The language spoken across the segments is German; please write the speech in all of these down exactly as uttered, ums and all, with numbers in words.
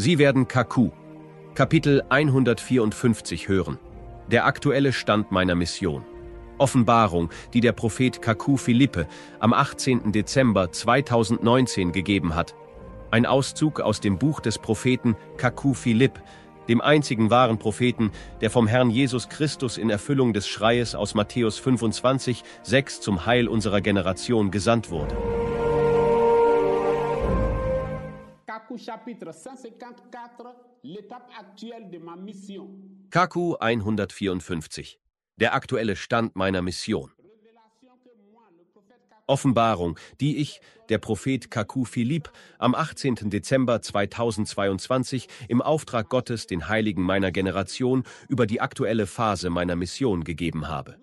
Sie werden Kaku, Kapitel hundertvierundfünfzig hören. Der aktuelle Stand meiner Mission. Offenbarung, die der Prophet Kaku Philippe am achtzehnten Dezember zweitausendneunzehn gegeben hat. Ein Auszug aus dem Buch des Propheten Kaku Philippe, dem einzigen wahren Propheten, der vom Herrn Jesus Christus in Erfüllung des Schreies aus Matthäus fünfundzwanzig, sechs zum Heil unserer Generation gesandt wurde. Kaku chapitre cent cinquante-quatre, l'étape actuelle de ma mission. Kaku hundertvierundfünfzig. Der aktuelle Stand meiner Mission. Offenbarung, die ich, der Prophet Kaku Philippe, am achtzehnten Dezember zweitausendzweiundzwanzig im Auftrag Gottes den Heiligen meiner Generation über die aktuelle Phase meiner Mission gegeben habe.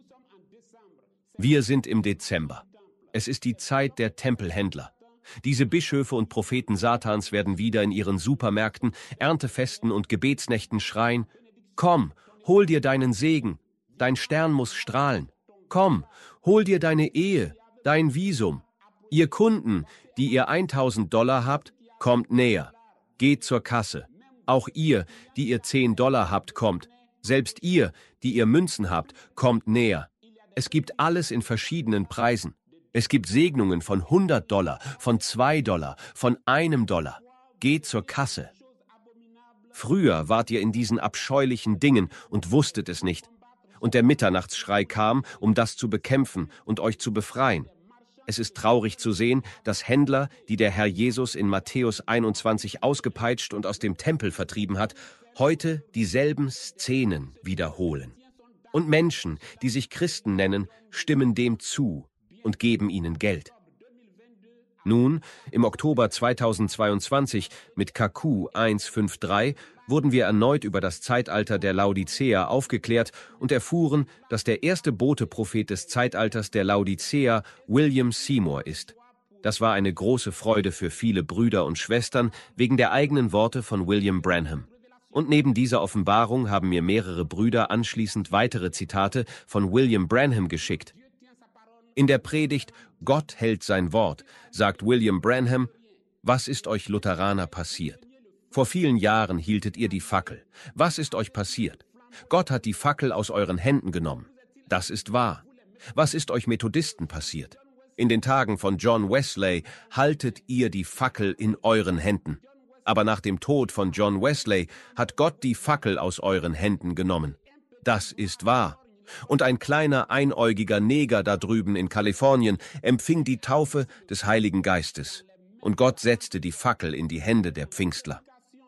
Wir sind im Dezember. Es ist die Zeit der Tempelhändler. Diese Bischöfe und Propheten Satans werden wieder in ihren Supermärkten, Erntefesten und Gebetsnächten schreien: Komm, hol dir deinen Segen, dein Stern muss strahlen. Komm, hol dir deine Ehe, dein Visum. Ihr Kunden, die ihr tausend Dollar habt, kommt näher. Geht zur Kasse. Auch ihr, die ihr zehn Dollar habt, kommt. Selbst ihr, die ihr Münzen habt, kommt näher. Es gibt alles in verschiedenen Preisen. Es gibt Segnungen von hundert Dollar, von zwei Dollar, von einem Dollar. Geht zur Kasse. Früher wart ihr in diesen abscheulichen Dingen und wusstet es nicht. Und der Mitternachtsschrei kam, um das zu bekämpfen und euch zu befreien. Es ist traurig zu sehen, dass Händler, die der Herr Jesus in Matthäus einundzwanzig ausgepeitscht und aus dem Tempel vertrieben hat, heute dieselben Szenen wiederholen. Und Menschen, die sich Christen nennen, stimmen dem zu und geben ihnen Geld. Nun, im Oktober zweitausendzweiundzwanzig mit Kaku hundertdreiundfünfzig wurden wir erneut über das Zeitalter der Laodicea aufgeklärt und erfuhren, dass der erste Bote-Prophet des Zeitalters der Laodicea William Seymour ist. Das war eine große Freude für viele Brüder und Schwestern wegen der eigenen Worte von William Branham. Und neben dieser Offenbarung haben mir mehrere Brüder anschließend weitere Zitate von William Branham geschickt. In der Predigt »Gott hält sein Wort« sagt William Branham: Was ist euch Lutheraner passiert? Vor vielen Jahren hieltet ihr die Fackel. Was ist euch passiert? Gott hat die Fackel aus euren Händen genommen. Das ist wahr. Was ist euch Methodisten passiert? In den Tagen von John Wesley haltet ihr die Fackel in euren Händen. Aber nach dem Tod von John Wesley hat Gott die Fackel aus euren Händen genommen. Das ist wahr. Und ein kleiner, einäugiger Neger da drüben in Kalifornien empfing die Taufe des Heiligen Geistes. Und Gott setzte die Fackel in die Hände der Pfingstler.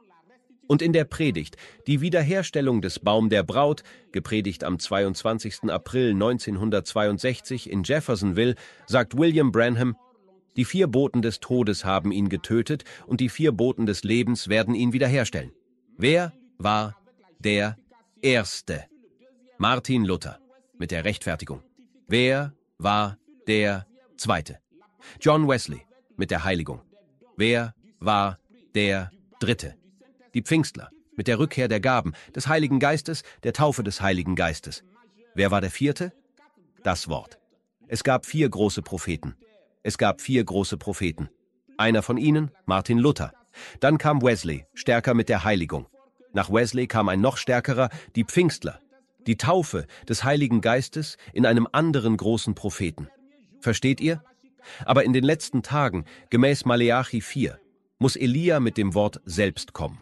Und in der Predigt, die Wiederherstellung des Baum der Braut, gepredigt am zweiundzwanzigsten April neunzehnhundertzweiundsechzig in Jeffersonville, sagt William Branham: Die vier Boten des Todes haben ihn getötet und die vier Boten des Lebens werden ihn wiederherstellen. Wer war der Erste? Martin Luther mit der Rechtfertigung. Wer war der Zweite? John Wesley mit der Heiligung. Wer war der Dritte? Die Pfingstler mit der Rückkehr der Gaben, des Heiligen Geistes, der Taufe des Heiligen Geistes. Wer war der Vierte? Das Wort. Es gab vier große Propheten. Es gab vier große Propheten. Einer von ihnen, Martin Luther. Dann kam Wesley, stärker mit der Heiligung. Nach Wesley kam ein noch stärkerer, die Pfingstler. Die Taufe des Heiligen Geistes in einem anderen großen Propheten. Versteht ihr? Aber in den letzten Tagen, gemäß Maleachi vier, muss Elia mit dem Wort selbst kommen.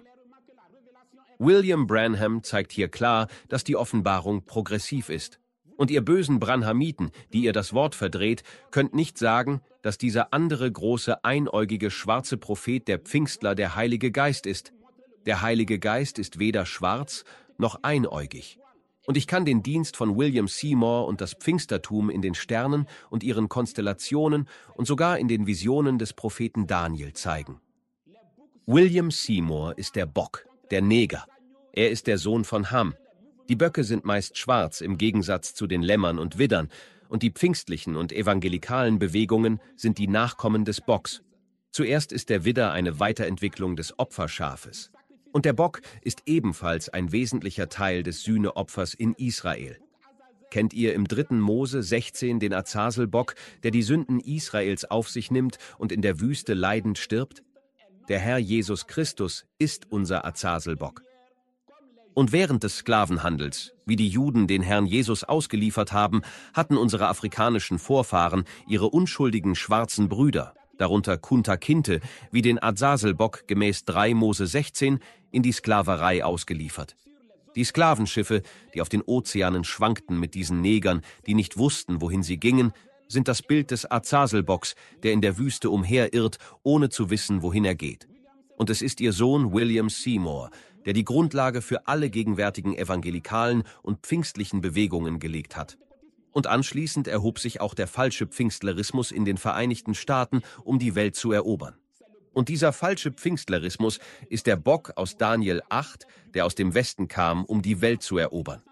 William Branham zeigt hier klar, dass die Offenbarung progressiv ist. Und ihr bösen Branhamiten, die ihr das Wort verdreht, könnt nicht sagen, dass dieser andere große, einäugige, schwarze Prophet der Pfingstler der Heilige Geist ist. Der Heilige Geist ist weder schwarz noch einäugig. Und ich kann den Dienst von William Seymour und das Pfingstertum in den Sternen und ihren Konstellationen und sogar in den Visionen des Propheten Daniel zeigen. William Seymour ist der Bock, der Neger. Er ist der Sohn von Ham. Die Böcke sind meist schwarz im Gegensatz zu den Lämmern und Widdern, und die pfingstlichen und evangelikalen Bewegungen sind die Nachkommen des Bocks. Zuerst ist der Widder eine Weiterentwicklung des Opferschafes. Und der Bock ist ebenfalls ein wesentlicher Teil des Sühneopfers in Israel. Kennt ihr im dritten Mose sechzehn den Azazelbock, der die Sünden Israels auf sich nimmt und in der Wüste leidend stirbt? der Herr Jesus Christus ist unser Azazelbock. Und während des Sklavenhandels, wie die Juden den Herrn Jesus ausgeliefert haben, hatten unsere afrikanischen Vorfahren ihre unschuldigen schwarzen Brüder, darunter Kunta Kinte, wie den Azazelbock gemäß drei Mose sechzehn, in die Sklaverei ausgeliefert. Die Sklavenschiffe, die auf den Ozeanen schwankten mit diesen Negern, die nicht wussten, wohin sie gingen, sind das Bild des Azazelbocks, der in der Wüste umherirrt, ohne zu wissen, wohin er geht. Und es ist ihr Sohn William Seymour, der die Grundlage für alle gegenwärtigen evangelikalen und pfingstlichen Bewegungen gelegt hat. Und anschließend erhob sich auch der falsche Pfingstlerismus in den Vereinigten Staaten, um die Welt zu erobern. Und dieser falsche Pfingstlerismus ist der Bock aus Daniel acht, der aus dem Westen kam, um die Welt zu erobern.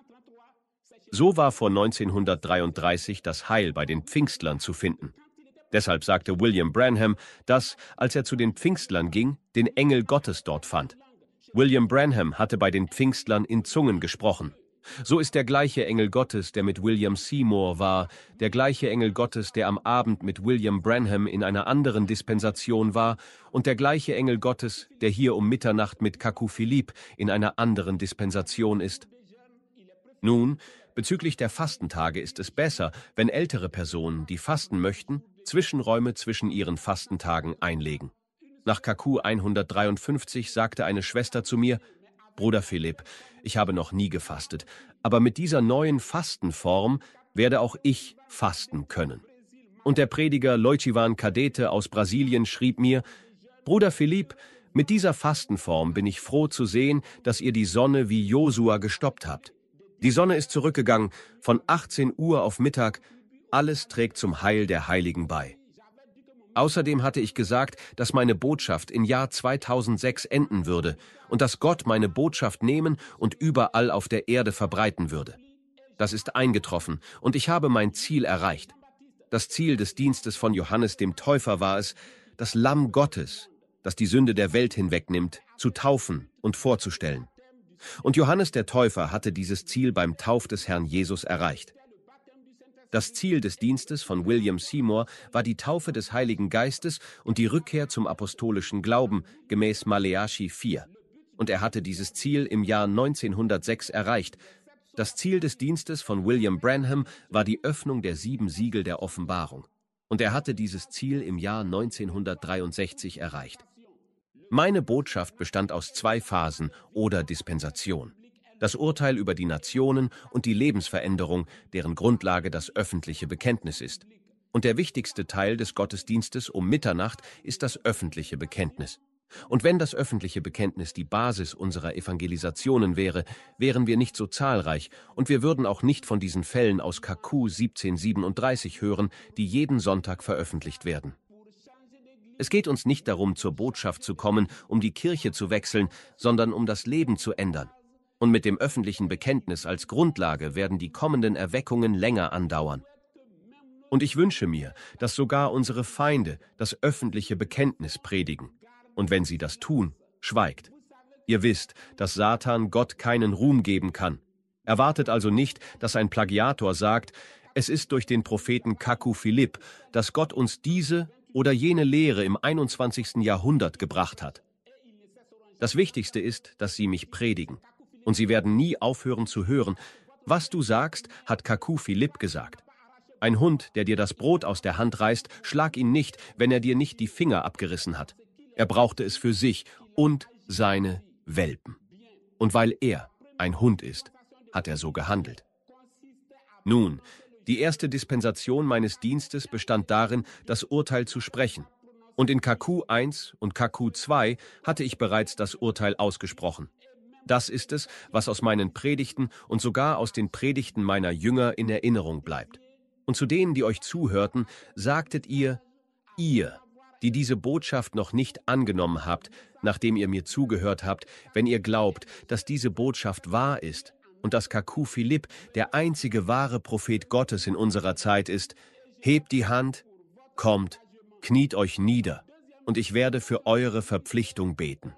So war vor neunzehnhundertdreiunddreißig das Heil bei den Pfingstlern zu finden. Deshalb sagte William Branham, dass, als er zu den Pfingstlern ging, den Engel Gottes dort fand. William Branham hatte bei den Pfingstlern in Zungen gesprochen. So ist der gleiche Engel Gottes, der mit William Seymour war, der gleiche Engel Gottes, der am Abend mit William Branham in einer anderen Dispensation war, und der gleiche Engel Gottes, der hier um Mitternacht mit Kaku Philipp in einer anderen Dispensation ist. Nun, bezüglich der Fastentage ist es besser, wenn ältere Personen, die fasten möchten, Zwischenräume zwischen ihren Fastentagen einlegen. Nach Kaku hundertdreiundfünfzig sagte eine Schwester zu mir: Bruder Philipp, ich habe noch nie gefastet, aber mit dieser neuen Fastenform werde auch ich fasten können. Und der Prediger Loichivan Kadete aus Brasilien schrieb mir: Bruder Philipp, mit dieser Fastenform bin ich froh zu sehen, dass ihr die Sonne wie Josua gestoppt habt. Die Sonne ist zurückgegangen, von achtzehn Uhr auf Mittag, alles trägt zum Heil der Heiligen bei. Außerdem hatte ich gesagt, dass meine Botschaft im Jahr zweitausendsechs enden würde und dass Gott meine Botschaft nehmen und überall auf der Erde verbreiten würde. Das ist eingetroffen und ich habe mein Ziel erreicht. Das Ziel des Dienstes von Johannes dem Täufer war es, das Lamm Gottes, das die Sünde der Welt hinwegnimmt, zu taufen und vorzustellen. Und Johannes der Täufer hatte dieses Ziel beim Tauf des Herrn Jesus erreicht. Das Ziel des Dienstes von William Seymour war die Taufe des Heiligen Geistes und die Rückkehr zum apostolischen Glauben gemäß Maleachi vier. Und er hatte dieses Ziel im Jahr neunzehnhundertsechs erreicht. Das Ziel des Dienstes von William Branham war die Öffnung der sieben Siegel der Offenbarung. Und er hatte dieses Ziel im Jahr neunzehnhundertdreiundsechzig erreicht. Meine Botschaft bestand aus zwei Phasen oder Dispensation. Das Urteil über die Nationen und die Lebensveränderung, deren Grundlage das öffentliche Bekenntnis ist. Und der wichtigste Teil des Gottesdienstes um Mitternacht ist das öffentliche Bekenntnis. Und wenn das öffentliche Bekenntnis die Basis unserer Evangelisationen wäre, wären wir nicht so zahlreich und wir würden auch nicht von diesen Fällen aus Kaku siebzehnhundertsiebenunddreißig hören, die jeden Sonntag veröffentlicht werden. Es geht uns nicht darum, zur Botschaft zu kommen, um die Kirche zu wechseln, sondern um das Leben zu ändern. Und mit dem öffentlichen Bekenntnis als Grundlage werden die kommenden Erweckungen länger andauern. Und ich wünsche mir, dass sogar unsere Feinde das öffentliche Bekenntnis predigen. Und wenn sie das tun, schweigt. Ihr wisst, dass Satan Gott keinen Ruhm geben kann. Erwartet also nicht, dass ein Plagiator sagt, es ist durch den Propheten Kaku Philipp, dass Gott uns diese oder jene Lehre im einundzwanzigsten Jahrhundert gebracht hat. Das Wichtigste ist, dass sie mich predigen. Und sie werden nie aufhören zu hören. Was du sagst, hat Kaku Philipp gesagt. Ein Hund, der dir das Brot aus der Hand reißt, schlag ihn nicht, wenn er dir nicht die Finger abgerissen hat. Er brauchte es für sich und seine Welpen. Und weil er ein Hund ist, hat er so gehandelt. Nun, die erste Dispensation meines Dienstes bestand darin, das Urteil zu sprechen. Und in Kaku eins und Kaku zwei hatte ich bereits das Urteil ausgesprochen. Das ist es, was aus meinen Predigten und sogar aus den Predigten meiner Jünger in Erinnerung bleibt. Und zu denen, die euch zuhörten, sagtet ihr, ihr, die diese Botschaft noch nicht angenommen habt, nachdem ihr mir zugehört habt, wenn ihr glaubt, dass diese Botschaft wahr ist und dass Kaku Philipp der einzige wahre Prophet Gottes in unserer Zeit ist, hebt die Hand, kommt, kniet euch nieder, und ich werde für eure Verpflichtung beten.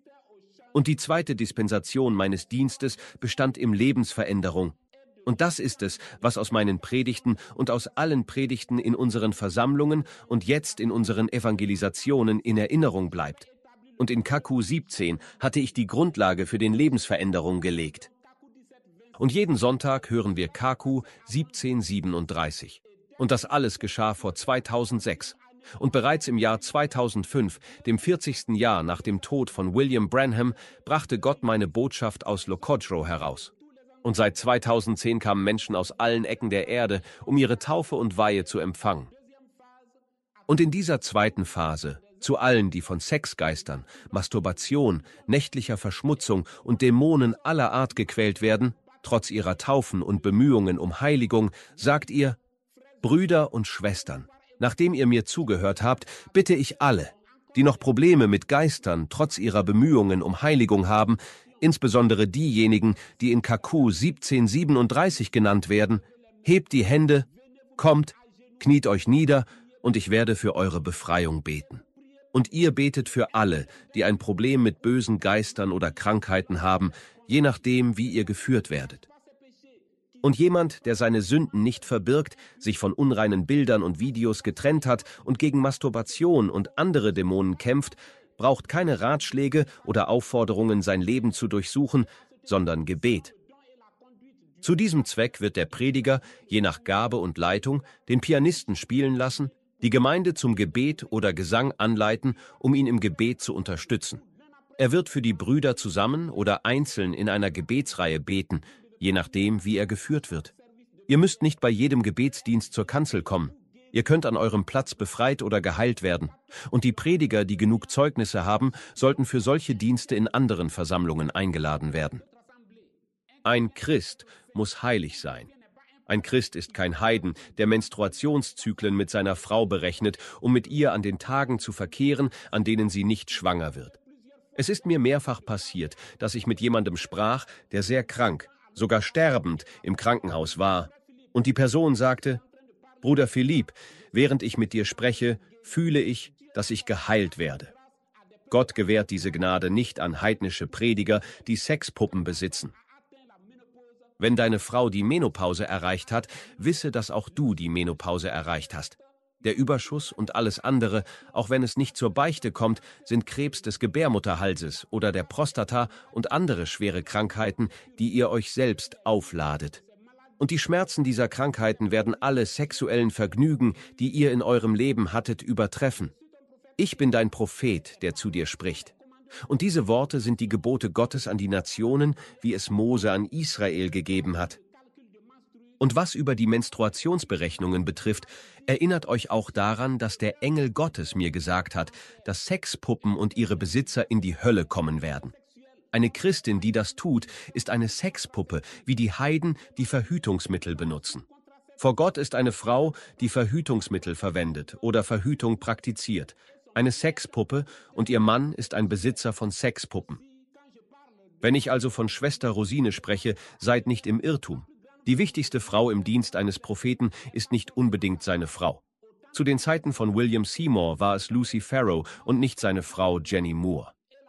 Und die zweite Dispensation meines Dienstes bestand in Lebensveränderung. Und das ist es, was aus meinen Predigten und aus allen Predigten in unseren Versammlungen und jetzt in unseren Evangelisationen in Erinnerung bleibt. Und in Kaku siebzehn hatte ich die Grundlage für den Lebensveränderung gelegt. Und jeden Sonntag hören wir Kaku siebzehn siebenunddreißig. Und das alles geschah vor zweitausendsechs. Und bereits im Jahr zweitausendfünf, dem vierzigsten Jahr nach dem Tod von William Branham, brachte Gott meine Botschaft aus Lokodro heraus. Und seit zweitausendzehn kamen Menschen aus allen Ecken der Erde, um ihre Taufe und Weihe zu empfangen. Und in dieser zweiten Phase, zu allen, die von Sexgeistern, Masturbation, nächtlicher Verschmutzung und Dämonen aller Art gequält werden, trotz ihrer Taufen und Bemühungen um Heiligung, sagt ihr: Brüder und Schwestern, nachdem ihr mir zugehört habt, bitte ich alle, die noch Probleme mit Geistern trotz ihrer Bemühungen um Heiligung haben, insbesondere diejenigen, die in Kaku siebzehn siebenunddreißig genannt werden, hebt die Hände, kommt, kniet euch nieder, und ich werde für eure Befreiung beten. Und ihr betet für alle, die ein Problem mit bösen Geistern oder Krankheiten haben, je nachdem, wie ihr geführt werdet. Und jemand, der seine Sünden nicht verbirgt, sich von unreinen Bildern und Videos getrennt hat und gegen Masturbation und andere Dämonen kämpft, braucht keine Ratschläge oder Aufforderungen, sein Leben zu durchsuchen, sondern Gebet. Zu diesem Zweck wird der Prediger, je nach Gabe und Leitung, den Pianisten spielen lassen, die Gemeinde zum Gebet oder Gesang anleiten, um ihn im Gebet zu unterstützen. Er wird für die Brüder zusammen oder einzeln in einer Gebetsreihe beten, je nachdem, wie er geführt wird. Ihr müsst nicht bei jedem Gebetsdienst zur Kanzel kommen. Ihr könnt an eurem Platz befreit oder geheilt werden. Und die Prediger, die genug Zeugnisse haben, sollten für solche Dienste in anderen Versammlungen eingeladen werden. Ein Christ muss heilig sein. Ein Christ ist kein Heiden, der Menstruationszyklen mit seiner Frau berechnet, um mit ihr an den Tagen zu verkehren, an denen sie nicht schwanger wird. Es ist mir mehrfach passiert, dass ich mit jemandem sprach, der sehr krank, sogar sterbend im Krankenhaus war. Und die Person sagte: Bruder Philipp, während ich mit dir spreche, fühle ich, dass ich geheilt werde. Gott gewährt diese Gnade nicht an heidnische Prediger, die Sexpuppen besitzen. Wenn deine Frau die Menopause erreicht hat, wisse, dass auch du die Menopause erreicht hast. Der Überschuss und alles andere, auch wenn es nicht zur Beichte kommt, sind Krebs des Gebärmutterhalses oder der Prostata und andere schwere Krankheiten, die ihr euch selbst aufladet. Und die Schmerzen dieser Krankheiten werden alle sexuellen Vergnügen, die ihr in eurem Leben hattet, übertreffen. Ich bin dein Prophet, der zu dir spricht. Und diese Worte sind die Gebote Gottes an die Nationen, wie es Mose an Israel gegeben hat. Und was über die Menstruationsberechnungen betrifft, erinnert euch auch daran, dass der Engel Gottes mir gesagt hat, dass Sexpuppen und ihre Besitzer in die Hölle kommen werden. Eine Christin, die das tut, ist eine Sexpuppe, wie die Heiden, die Verhütungsmittel benutzen. Vor Gott ist eine Frau, die Verhütungsmittel verwendet oder Verhütung praktiziert, eine Sexpuppe, und ihr Mann ist ein Besitzer von Sexpuppen. Wenn ich also von Schwester Rosine spreche, seid nicht im Irrtum. Die wichtigste Frau im Dienst eines Propheten ist nicht unbedingt seine Frau. Zu den Zeiten von William Seymour war es Lucy Farrow und nicht seine Frau Jenny Moore.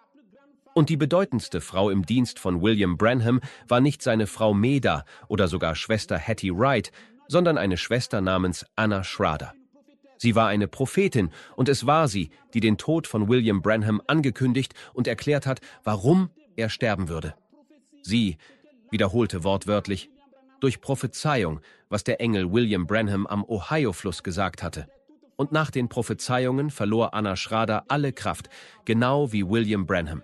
Und die bedeutendste Frau im Dienst von William Branham war nicht seine Frau Meda oder sogar Schwester Hattie Wright, sondern eine Schwester namens Anna Schrader. Sie war eine Prophetin, und es war sie, die den Tod von William Branham angekündigt und erklärt hat, warum er sterben würde. Sie wiederholte wortwörtlich: durch Prophezeiung, was der Engel William Branham am Ohio-Fluss gesagt hatte. Und nach den Prophezeiungen verlor Anna Schrader alle Kraft, genau wie William Branham.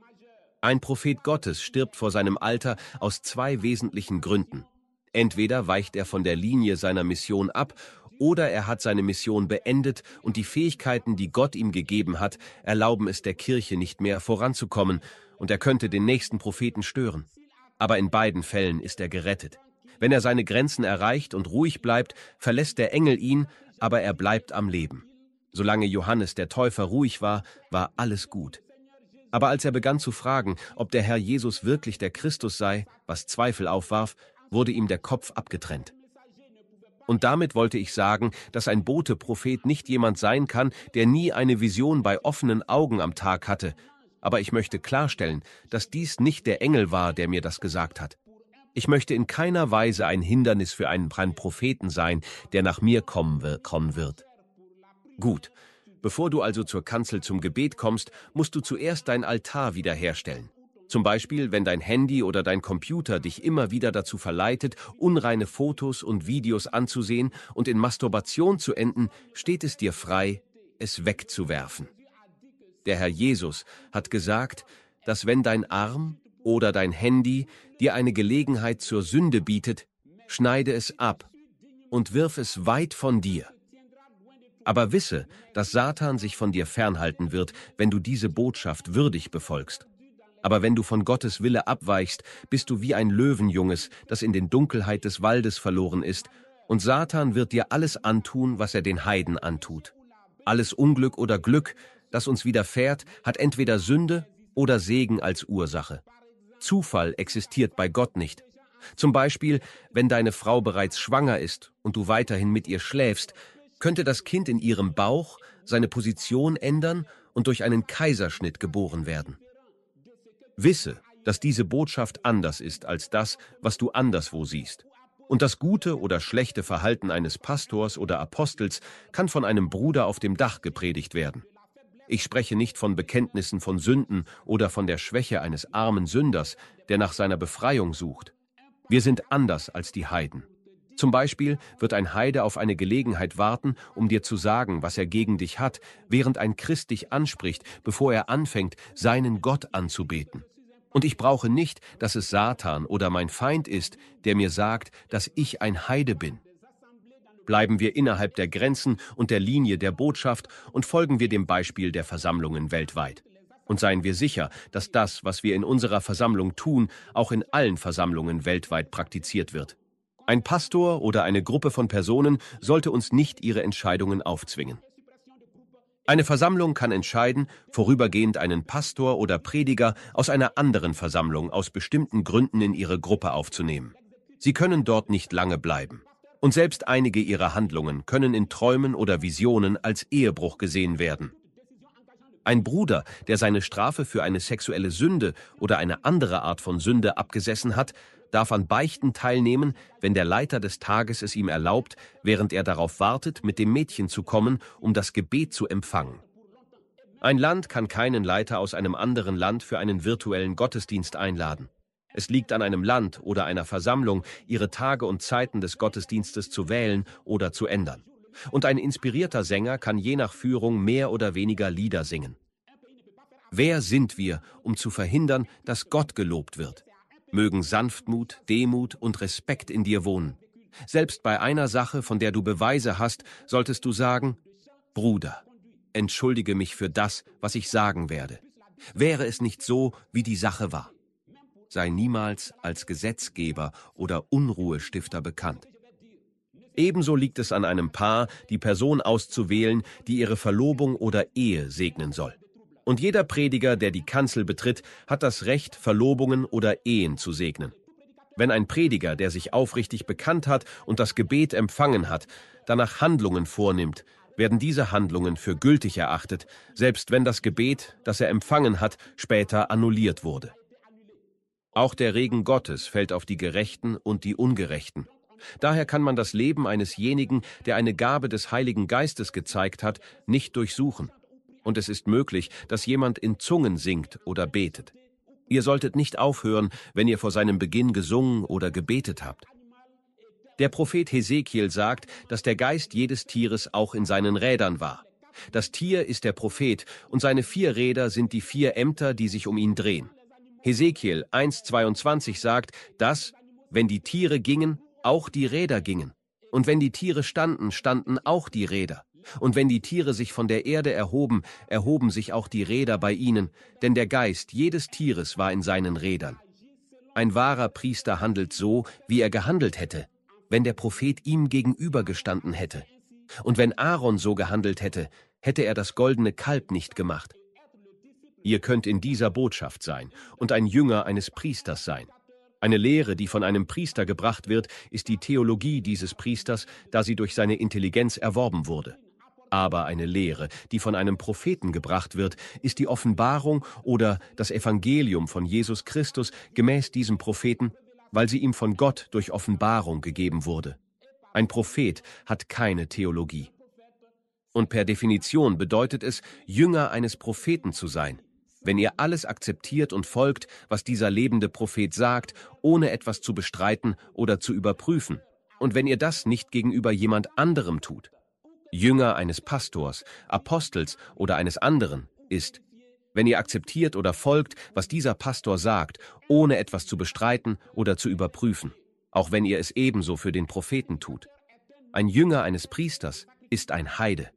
Ein Prophet Gottes stirbt vor seinem Alter aus zwei wesentlichen Gründen. Entweder weicht er von der Linie seiner Mission ab, oder er hat seine Mission beendet und die Fähigkeiten, die Gott ihm gegeben hat, erlauben es der Kirche nicht mehr voranzukommen, und er könnte den nächsten Propheten stören. Aber in beiden Fällen ist er gerettet. Wenn er seine Grenzen erreicht und ruhig bleibt, verlässt der Engel ihn, aber er bleibt am Leben. Solange Johannes der Täufer ruhig war, war alles gut. Aber als er begann zu fragen, ob der Herr Jesus wirklich der Christus sei, was Zweifel aufwarf, wurde ihm der Kopf abgetrennt. Und damit wollte ich sagen, dass ein Bote-Prophet nicht jemand sein kann, der nie eine Vision bei offenen Augen am Tag hatte. Aber ich möchte klarstellen, dass dies nicht der Engel war, der mir das gesagt hat. Ich möchte in keiner Weise ein Hindernis für einen Propheten sein, der nach mir kommen wird. Gut, Bevor du also zur Kanzel zum Gebet kommst, musst du zuerst dein Altar wiederherstellen. Zum Beispiel, wenn dein Handy oder dein Computer dich immer wieder dazu verleitet, unreine Fotos und Videos anzusehen und in Masturbation zu enden, steht es dir frei, es wegzuwerfen. Der Herr Jesus hat gesagt, dass wenn dein Arm oder dein Handy dir eine Gelegenheit zur Sünde bietet, schneide es ab und wirf es weit von dir. Aber wisse, dass Satan sich von dir fernhalten wird, wenn du diese Botschaft würdig befolgst. Aber wenn du von Gottes Wille abweichst, bist du wie ein Löwenjunges, das in den Dunkelheit des Waldes verloren ist, und Satan wird dir alles antun, was er den Heiden antut. Alles Unglück oder Glück, das uns widerfährt, hat entweder Sünde oder Segen als Ursache. Zufall existiert bei Gott nicht. Zum Beispiel, wenn deine Frau bereits schwanger ist und du weiterhin mit ihr schläfst, könnte das Kind in ihrem Bauch seine Position ändern und durch einen Kaiserschnitt geboren werden. Wisse, dass diese Botschaft anders ist als das, was du anderswo siehst. Und das gute oder schlechte Verhalten eines Pastors oder Apostels kann von einem Bruder auf dem Dach gepredigt werden. Ich spreche nicht von Bekenntnissen von Sünden oder von der Schwäche eines armen Sünders, der nach seiner Befreiung sucht. Wir sind anders als die Heiden. Zum Beispiel wird ein Heide auf eine Gelegenheit warten, um dir zu sagen, was er gegen dich hat, während ein Christ dich anspricht, bevor er anfängt, seinen Gott anzubeten. Und ich brauche nicht, dass es Satan oder mein Feind ist, der mir sagt, dass ich ein Heide bin. Bleiben wir innerhalb der Grenzen und der Linie der Botschaft und folgen wir dem Beispiel der Versammlungen weltweit. Und seien wir sicher, dass das, was wir in unserer Versammlung tun, auch in allen Versammlungen weltweit praktiziert wird. Ein Pastor oder eine Gruppe von Personen sollte uns nicht ihre Entscheidungen aufzwingen. Eine Versammlung kann entscheiden, vorübergehend einen Pastor oder Prediger aus einer anderen Versammlung aus bestimmten Gründen in ihre Gruppe aufzunehmen. Sie können dort nicht lange bleiben. Und selbst einige ihrer Handlungen können in Träumen oder Visionen als Ehebruch gesehen werden. Ein Bruder, der seine Strafe für eine sexuelle Sünde oder eine andere Art von Sünde abgesessen hat, darf an Beichten teilnehmen, wenn der Leiter des Tages es ihm erlaubt, während er darauf wartet, mit dem Mädchen zu kommen, um das Gebet zu empfangen. Ein Land kann keinen Leiter aus einem anderen Land für einen virtuellen Gottesdienst einladen. Es liegt an einem Land oder einer Versammlung, ihre Tage und Zeiten des Gottesdienstes zu wählen oder zu ändern. Und ein inspirierter Sänger kann je nach Führung mehr oder weniger Lieder singen. Wer sind wir, um zu verhindern, dass Gott gelobt wird? Mögen Sanftmut, Demut und Respekt in dir wohnen. Selbst bei einer Sache, von der du Beweise hast, solltest du sagen: Bruder, entschuldige mich für das, was ich sagen werde. Wäre es nicht so, wie die Sache war. Sei niemals als Gesetzgeber oder Unruhestifter bekannt. Ebenso liegt es an einem Paar, die Person auszuwählen, die ihre Verlobung oder Ehe segnen soll. Und jeder Prediger, der die Kanzel betritt, hat das Recht, Verlobungen oder Ehen zu segnen. Wenn ein Prediger, der sich aufrichtig bekannt hat und das Gebet empfangen hat, danach Handlungen vornimmt, werden diese Handlungen für gültig erachtet, selbst wenn das Gebet, das er empfangen hat, später annulliert wurde. Auch der Regen Gottes fällt auf die Gerechten und die Ungerechten. Daher kann man das Leben einesjenigen, der eine Gabe des Heiligen Geistes gezeigt hat, nicht durchsuchen. Und es ist möglich, dass jemand in Zungen singt oder betet. Ihr solltet nicht aufhören, wenn ihr vor seinem Beginn gesungen oder gebetet habt. Der Prophet Hesekiel sagt, dass der Geist jedes Tieres auch in seinen Rädern war. Das Tier ist der Prophet und seine vier Räder sind die vier Ämter, die sich um ihn drehen. Hesekiel eins zweiundzwanzig sagt, dass, wenn die Tiere gingen, auch die Räder gingen. Und wenn die Tiere standen, standen auch die Räder. Und wenn die Tiere sich von der Erde erhoben, erhoben sich auch die Räder bei ihnen, denn der Geist jedes Tieres war in seinen Rädern. Ein wahrer Priester handelt so, wie er gehandelt hätte, wenn der Prophet ihm gegenübergestanden hätte. Und wenn Aaron so gehandelt hätte, hätte er das goldene Kalb nicht gemacht. Ihr könnt in dieser Botschaft sein und ein Jünger eines Priesters sein. Eine Lehre, die von einem Priester gebracht wird, ist die Theologie dieses Priesters, da sie durch seine Intelligenz erworben wurde. Aber eine Lehre, die von einem Propheten gebracht wird, ist die Offenbarung oder das Evangelium von Jesus Christus gemäß diesem Propheten, weil sie ihm von Gott durch Offenbarung gegeben wurde. Ein Prophet hat keine Theologie. Und per Definition bedeutet es, Jünger eines Propheten zu sein. Wenn ihr alles akzeptiert und folgt, was dieser lebende Prophet sagt, ohne etwas zu bestreiten oder zu überprüfen. Und wenn ihr das nicht gegenüber jemand anderem tut. Jünger eines Pastors, Apostels oder eines anderen ist, wenn ihr akzeptiert oder folgt, was dieser Pastor sagt, ohne etwas zu bestreiten oder zu überprüfen, auch wenn ihr es ebenso für den Propheten tut. Ein Jünger eines Priesters ist ein Heide.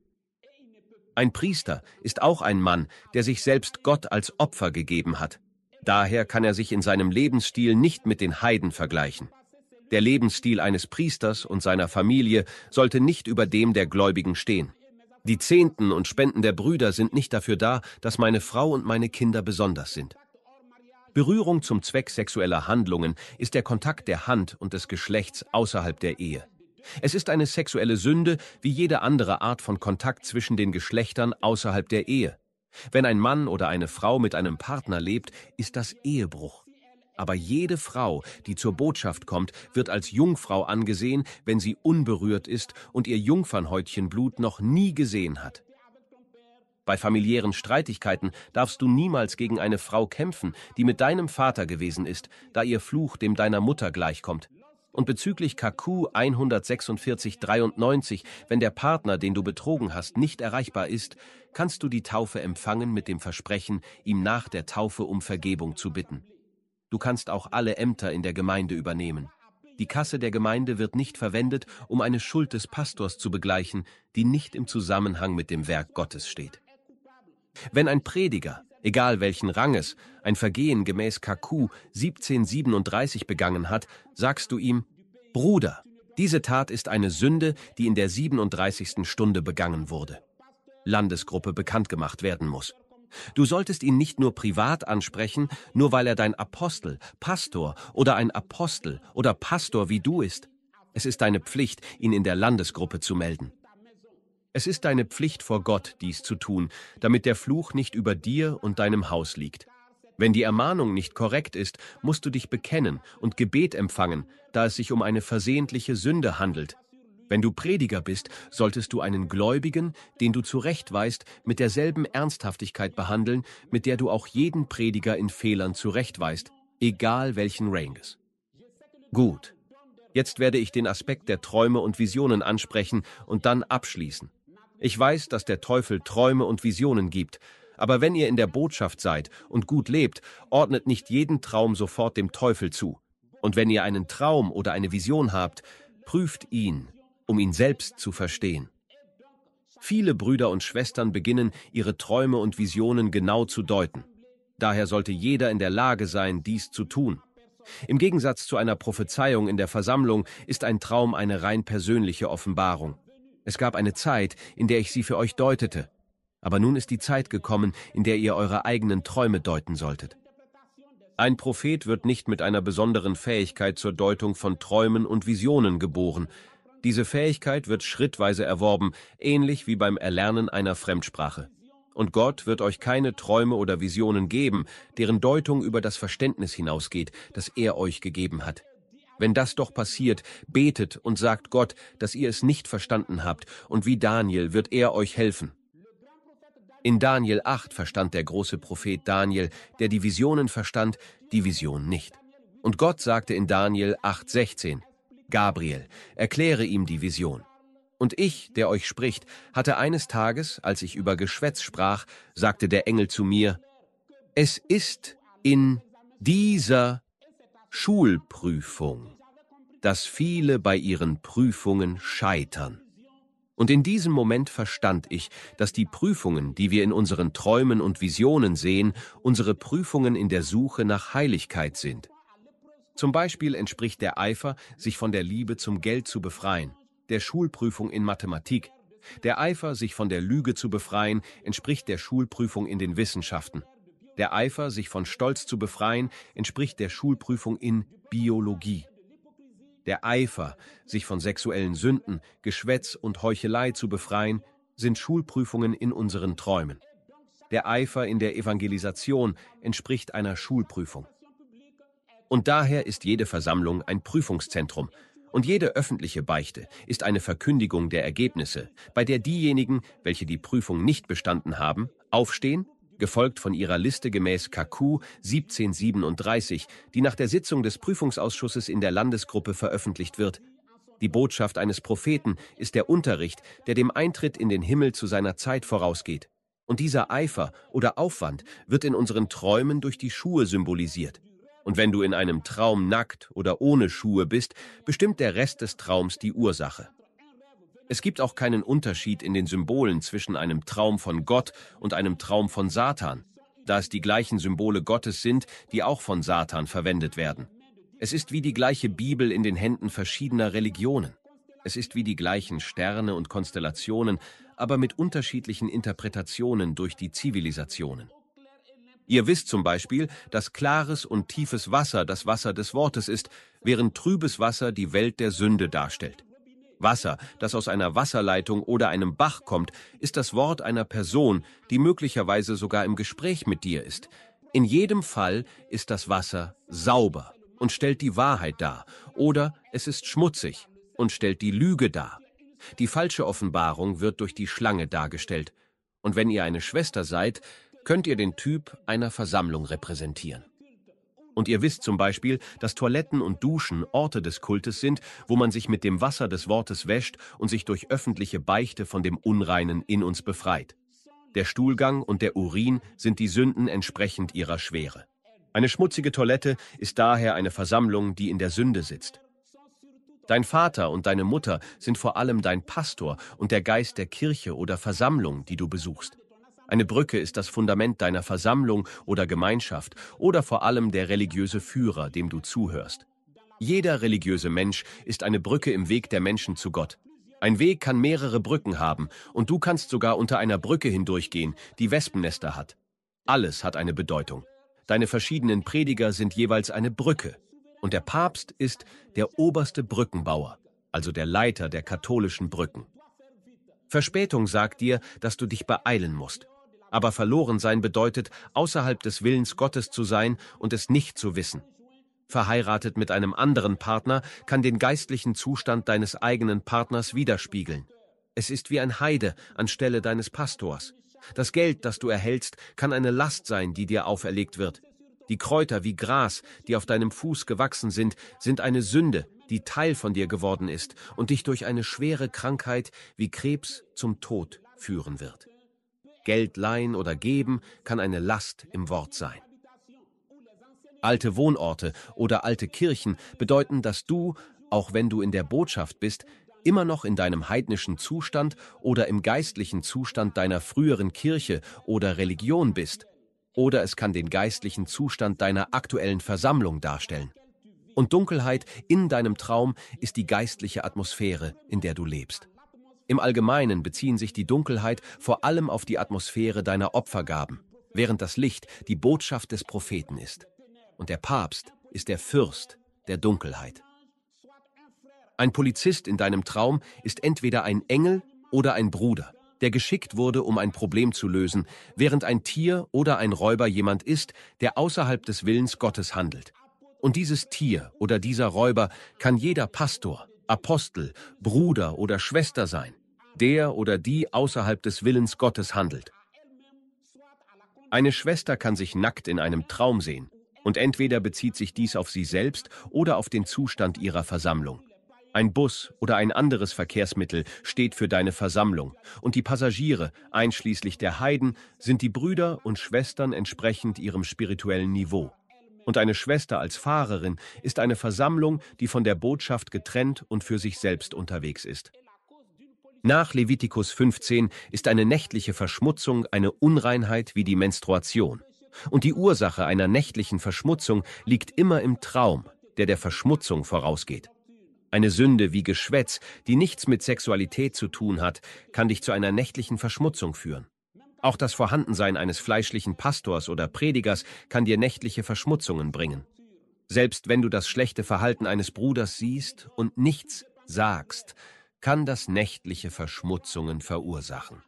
Ein Priester ist auch ein Mann, der sich selbst Gott als Opfer gegeben hat. Daher kann er sich in seinem Lebensstil nicht mit den Heiden vergleichen. Der Lebensstil eines Priesters und seiner Familie sollte nicht über dem der Gläubigen stehen. Die Zehnten und Spenden der Brüder sind nicht dafür da, dass meine Frau und meine Kinder besonders sind. Berührung zum Zweck sexueller Handlungen ist der Kontakt der Hand und des Geschlechts außerhalb der Ehe. Es ist eine sexuelle Sünde wie jede andere Art von Kontakt zwischen den Geschlechtern außerhalb der Ehe. Wenn ein Mann oder eine Frau mit einem Partner lebt, ist das Ehebruch. Aber jede Frau, die zur Botschaft kommt, wird als Jungfrau angesehen, wenn sie unberührt ist und ihr Jungfernhäutchenblut noch nie gesehen hat. Bei familiären Streitigkeiten darfst du niemals gegen eine Frau kämpfen, die mit deinem Vater gewesen ist, da ihr Fluch dem deiner Mutter gleichkommt. Und bezüglich K Q hundertsechsundvierzig dreiundneunzig, wenn der Partner, den du betrogen hast, nicht erreichbar ist, kannst du die Taufe empfangen mit dem Versprechen, ihm nach der Taufe um Vergebung zu bitten. Du kannst auch alle Ämter in der Gemeinde übernehmen. Die Kasse der Gemeinde wird nicht verwendet, um eine Schuld des Pastors zu begleichen, die nicht im Zusammenhang mit dem Werk Gottes steht. Wenn ein Prediger, egal welchen Ranges, ein Vergehen gemäß K Q siebzehnhundertsiebenunddreißig begangen hat, sagst du ihm: Bruder, diese Tat ist eine Sünde, die in der siebenunddreißigsten Stunde begangen wurde. Landesgruppe bekannt gemacht werden muss. Du solltest ihn nicht nur privat ansprechen, nur weil er dein Apostel, Pastor oder ein Apostel oder Pastor wie du ist. Es ist deine Pflicht, ihn in der Landesgruppe zu melden. Es ist deine Pflicht vor Gott, dies zu tun, damit der Fluch nicht über dir und deinem Haus liegt. Wenn die Ermahnung nicht korrekt ist, musst du dich bekennen und Gebet empfangen, da es sich um eine versehentliche Sünde handelt. Wenn du Prediger bist, solltest du einen Gläubigen, den du zurechtweist, mit derselben Ernsthaftigkeit behandeln, mit der du auch jeden Prediger in Fehlern zurechtweist, egal welchen Ranges. Gut, jetzt werde ich den Aspekt der Träume und Visionen ansprechen und dann abschließen. Ich weiß, dass der Teufel Träume und Visionen gibt, aber wenn ihr in der Botschaft seid und gut lebt, ordnet nicht jeden Traum sofort dem Teufel zu. Und wenn ihr einen Traum oder eine Vision habt, prüft ihn, um ihn selbst zu verstehen. Viele Brüder und Schwestern beginnen, ihre Träume und Visionen genau zu deuten. Daher sollte jeder in der Lage sein, dies zu tun. Im Gegensatz zu einer Prophezeiung in der Versammlung ist ein Traum eine rein persönliche Offenbarung. Es gab eine Zeit, in der ich sie für euch deutete. Aber nun ist die Zeit gekommen, in der ihr eure eigenen Träume deuten solltet. Ein Prophet wird nicht mit einer besonderen Fähigkeit zur Deutung von Träumen und Visionen geboren. Diese Fähigkeit wird schrittweise erworben, ähnlich wie beim Erlernen einer Fremdsprache. Und Gott wird euch keine Träume oder Visionen geben, deren Deutung über das Verständnis hinausgeht, das er euch gegeben hat. Wenn das doch passiert, betet und sagt Gott, dass ihr es nicht verstanden habt, und wie Daniel wird er euch helfen. In Daniel acht verstand der große Prophet Daniel, der die Visionen verstand, die Vision nicht. Und Gott sagte in Daniel acht sechzehn, Gabriel, erkläre ihm die Vision. Und ich, der euch spricht, hatte eines Tages, als ich über Geschwätz sprach, sagte der Engel zu mir, es ist in dieser Schulprüfung, dass viele bei ihren Prüfungen scheitern. Und in diesem Moment verstand ich, dass die Prüfungen, die wir in unseren Träumen und Visionen sehen, unsere Prüfungen in der Suche nach Heiligkeit sind. Zum Beispiel entspricht der Eifer, sich von der Liebe zum Geld zu befreien, der Schulprüfung in Mathematik. Der Eifer, sich von der Lüge zu befreien, entspricht der Schulprüfung in den Wissenschaften. Der Eifer, sich von Stolz zu befreien, entspricht der Schulprüfung in Biologie. Der Eifer, sich von sexuellen Sünden, Geschwätz und Heuchelei zu befreien, sind Schulprüfungen in unseren Träumen. Der Eifer in der Evangelisation entspricht einer Schulprüfung. Und daher ist jede Versammlung ein Prüfungszentrum. Und jede öffentliche Beichte ist eine Verkündigung der Ergebnisse, bei der diejenigen, welche die Prüfung nicht bestanden haben, aufstehen, gefolgt von ihrer Liste gemäß K Q siebzehnhundertsiebenunddreißig, die nach der Sitzung des Prüfungsausschusses in der Landesgruppe veröffentlicht wird. Die Botschaft eines Propheten ist der Unterricht, der dem Eintritt in den Himmel zu seiner Zeit vorausgeht. Und dieser Eifer oder Aufwand wird in unseren Träumen durch die Schuhe symbolisiert. Und wenn du in einem Traum nackt oder ohne Schuhe bist, bestimmt der Rest des Traums die Ursache. Es gibt auch keinen Unterschied in den Symbolen zwischen einem Traum von Gott und einem Traum von Satan, da es die gleichen Symbole Gottes sind, die auch von Satan verwendet werden. Es ist wie die gleiche Bibel in den Händen verschiedener Religionen. Es ist wie die gleichen Sterne und Konstellationen, aber mit unterschiedlichen Interpretationen durch die Zivilisationen. Ihr wisst zum Beispiel, dass klares und tiefes Wasser das Wasser des Wortes ist, während trübes Wasser die Welt der Sünde darstellt. Wasser, das aus einer Wasserleitung oder einem Bach kommt, ist das Wort einer Person, die möglicherweise sogar im Gespräch mit dir ist. In jedem Fall ist das Wasser sauber und stellt die Wahrheit dar, oder es ist schmutzig und stellt die Lüge dar. Die falsche Offenbarung wird durch die Schlange dargestellt. Und wenn ihr eine Schwester seid, könnt ihr den Typ einer Versammlung repräsentieren. Und ihr wisst zum Beispiel, dass Toiletten und Duschen Orte des Kultes sind, wo man sich mit dem Wasser des Wortes wäscht und sich durch öffentliche Beichte von dem Unreinen in uns befreit. Der Stuhlgang und der Urin sind die Sünden entsprechend ihrer Schwere. Eine schmutzige Toilette ist daher eine Versammlung, die in der Sünde sitzt. Dein Vater und deine Mutter sind vor allem dein Pastor und der Geist der Kirche oder Versammlung, die du besuchst. Eine Brücke ist das Fundament deiner Versammlung oder Gemeinschaft oder vor allem der religiöse Führer, dem du zuhörst. Jeder religiöse Mensch ist eine Brücke im Weg der Menschen zu Gott. Ein Weg kann mehrere Brücken haben und du kannst sogar unter einer Brücke hindurchgehen, die Wespennester hat. Alles hat eine Bedeutung. Deine verschiedenen Prediger sind jeweils eine Brücke. Und der Papst ist der oberste Brückenbauer, also der Leiter der katholischen Brücken. Verspätung sagt dir, dass du dich beeilen musst. Aber verloren sein bedeutet, außerhalb des Willens Gottes zu sein und es nicht zu wissen. Verheiratet mit einem anderen Partner kann den geistlichen Zustand deines eigenen Partners widerspiegeln. Es ist wie ein Heide anstelle deines Pastors. Das Geld, das du erhältst, kann eine Last sein, die dir auferlegt wird. Die Kräuter wie Gras, die auf deinem Fuß gewachsen sind, sind eine Sünde, die Teil von dir geworden ist und dich durch eine schwere Krankheit wie Krebs zum Tod führen wird. Geld leihen oder geben kann eine Last im Wort sein. Alte Wohnorte oder alte Kirchen bedeuten, dass du, auch wenn du in der Botschaft bist, immer noch in deinem heidnischen Zustand oder im geistlichen Zustand deiner früheren Kirche oder Religion bist. Oder es kann den geistlichen Zustand deiner aktuellen Versammlung darstellen. Und Dunkelheit in deinem Traum ist die geistliche Atmosphäre, in der du lebst. Im Allgemeinen beziehen sich die Dunkelheit vor allem auf die Atmosphäre deiner Opfergaben, während das Licht die Botschaft des Propheten ist. Und der Papst ist der Fürst der Dunkelheit. Ein Polizist in deinem Traum ist entweder ein Engel oder ein Bruder, der geschickt wurde, um ein Problem zu lösen, während ein Tier oder ein Räuber jemand ist, der außerhalb des Willens Gottes handelt. Und dieses Tier oder dieser Räuber kann jeder Pastor, Apostel, Bruder oder Schwester sein, der oder die außerhalb des Willens Gottes handelt. Eine Schwester kann sich nackt in einem Traum sehen, und entweder bezieht sich dies auf sie selbst oder auf den Zustand ihrer Versammlung. Ein Bus oder ein anderes Verkehrsmittel steht für deine Versammlung, und die Passagiere, einschließlich der Heiden, sind die Brüder und Schwestern entsprechend ihrem spirituellen Niveau. Und eine Schwester als Fahrerin ist eine Versammlung, die von der Botschaft getrennt und für sich selbst unterwegs ist. Nach Levitikus fünfzehn ist eine nächtliche Verschmutzung eine Unreinheit wie die Menstruation. Und die Ursache einer nächtlichen Verschmutzung liegt immer im Traum, der der Verschmutzung vorausgeht. Eine Sünde wie Geschwätz, die nichts mit Sexualität zu tun hat, kann dich zu einer nächtlichen Verschmutzung führen. Auch das Vorhandensein eines fleischlichen Pastors oder Predigers kann dir nächtliche Verschmutzungen bringen. Selbst wenn du das schlechte Verhalten eines Bruders siehst und nichts sagst, kann das nächtliche Verschmutzungen verursachen.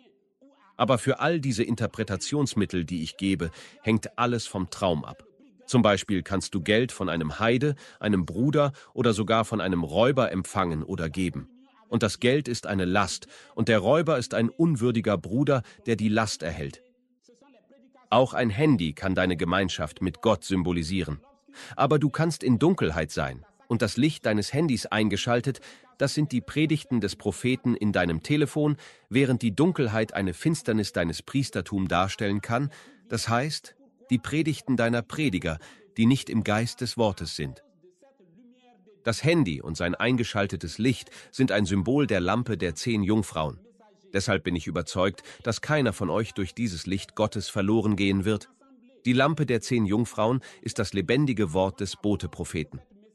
Aber für all diese Interpretationsmittel, die ich gebe, hängt alles vom Traum ab. Zum Beispiel kannst du Geld von einem Heide, einem Bruder oder sogar von einem Räuber empfangen oder geben. Und das Geld ist eine Last, und der Räuber ist ein unwürdiger Bruder, der die Last erhält. Auch ein Handy kann deine Gemeinschaft mit Gott symbolisieren. Aber du kannst in Dunkelheit sein, und das Licht deines Handys eingeschaltet, das sind die Predigten des Propheten in deinem Telefon, während die Dunkelheit eine Finsternis deines Priestertums darstellen kann, das heißt, die Predigten deiner Prediger, die nicht im Geist des Wortes sind. Das Handy und sein eingeschaltetes Licht sind ein Symbol der Lampe der zehn Jungfrauen. Deshalb bin ich überzeugt, dass keiner von euch durch dieses Licht Gottes verloren gehen wird. Die Lampe der zehn Jungfrauen ist das lebendige Wort des Bote-Propheten.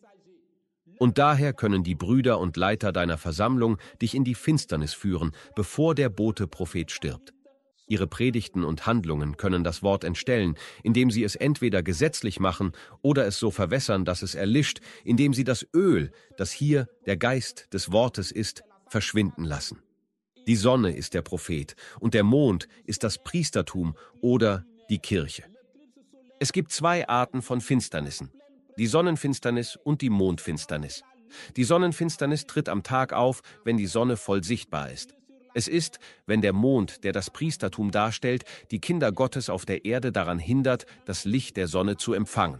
Und daher können die Brüder und Leiter deiner Versammlung dich in die Finsternis führen, bevor der Bote-Prophet stirbt. Ihre Predigten und Handlungen können das Wort entstellen, indem sie es entweder gesetzlich machen oder es so verwässern, dass es erlischt, indem sie das Öl, das hier der Geist des Wortes ist, verschwinden lassen. Die Sonne ist der Prophet und der Mond ist das Priestertum oder die Kirche. Es gibt zwei Arten von Finsternissen: die Sonnenfinsternis und die Mondfinsternis. Die Sonnenfinsternis tritt am Tag auf, wenn die Sonne voll sichtbar ist. Es ist, wenn der Mond, der das Priestertum darstellt, die Kinder Gottes auf der Erde daran hindert, das Licht der Sonne zu empfangen.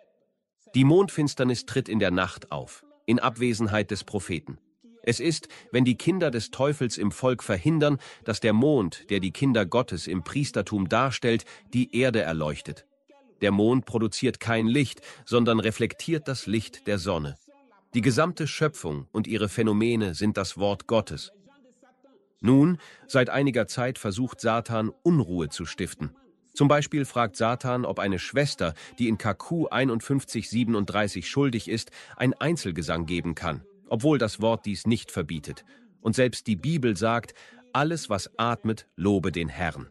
Die Mondfinsternis tritt in der Nacht auf, in Abwesenheit des Propheten. Es ist, wenn die Kinder des Teufels im Volk verhindern, dass der Mond, der die Kinder Gottes im Priestertum darstellt, die Erde erleuchtet. Der Mond produziert kein Licht, sondern reflektiert das Licht der Sonne. Die gesamte Schöpfung und ihre Phänomene sind das Wort Gottes. Nun, seit einiger Zeit versucht Satan, Unruhe zu stiften. Zum Beispiel fragt Satan, ob eine Schwester, die in K Q einundfünfzig siebenunddreißig schuldig ist, ein Einzelgesang geben kann, obwohl das Wort dies nicht verbietet. Und selbst die Bibel sagt, alles, was atmet, lobe den Herrn.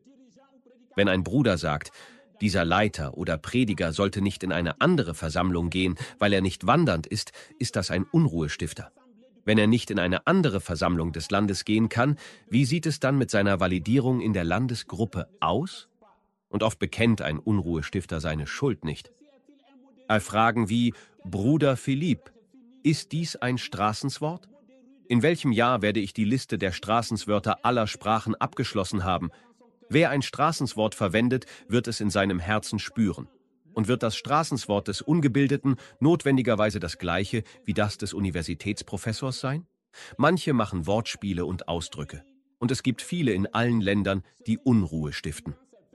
Wenn ein Bruder sagt, dieser Leiter oder Prediger sollte nicht in eine andere Versammlung gehen, weil er nicht wandernd ist, ist das ein Unruhestifter. Wenn er nicht in eine andere Versammlung des Landes gehen kann, wie sieht es dann mit seiner Validierung in der Landesgruppe aus? Und oft bekennt ein Unruhestifter seine Schuld nicht. Bei Fragen wie Bruder Philipp, ist dies ein Straßenswort? In welchem Jahr werde ich die Liste der Straßenswörter aller Sprachen abgeschlossen haben? Wer ein Straßenswort verwendet, wird es in seinem Herzen spüren. Und wird das Straßenswort des Ungebildeten notwendigerweise das gleiche wie das des Universitätsprofessors sein? Manche machen Wortspiele und Ausdrücke. Und es gibt viele in allen Ländern, die Unruhe stiften.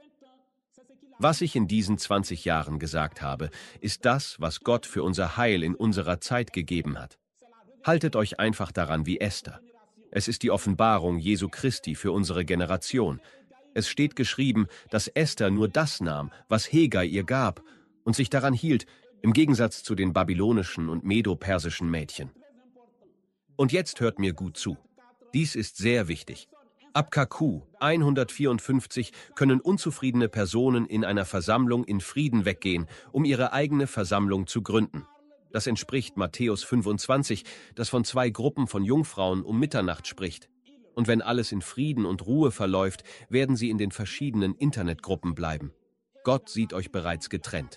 Was ich in diesen zwanzig Jahren gesagt habe, ist das, was Gott für unser Heil in unserer Zeit gegeben hat. Haltet euch einfach daran wie Esther. Es ist die Offenbarung Jesu Christi für unsere Generation. Es steht geschrieben, dass Esther nur das nahm, was Hegai ihr gab, und sich daran hielt, im Gegensatz zu den babylonischen und medo-persischen Mädchen. Und jetzt hört mir gut zu. Dies ist sehr wichtig. Ab K Q hundertvierundfünfzig können unzufriedene Personen in einer Versammlung in Frieden weggehen, um ihre eigene Versammlung zu gründen. Das entspricht Matthäus fünfundzwanzig, das von zwei Gruppen von Jungfrauen um Mitternacht spricht. Und wenn alles in Frieden und Ruhe verläuft, werden sie in den verschiedenen Internetgruppen bleiben. Gott sieht euch bereits getrennt.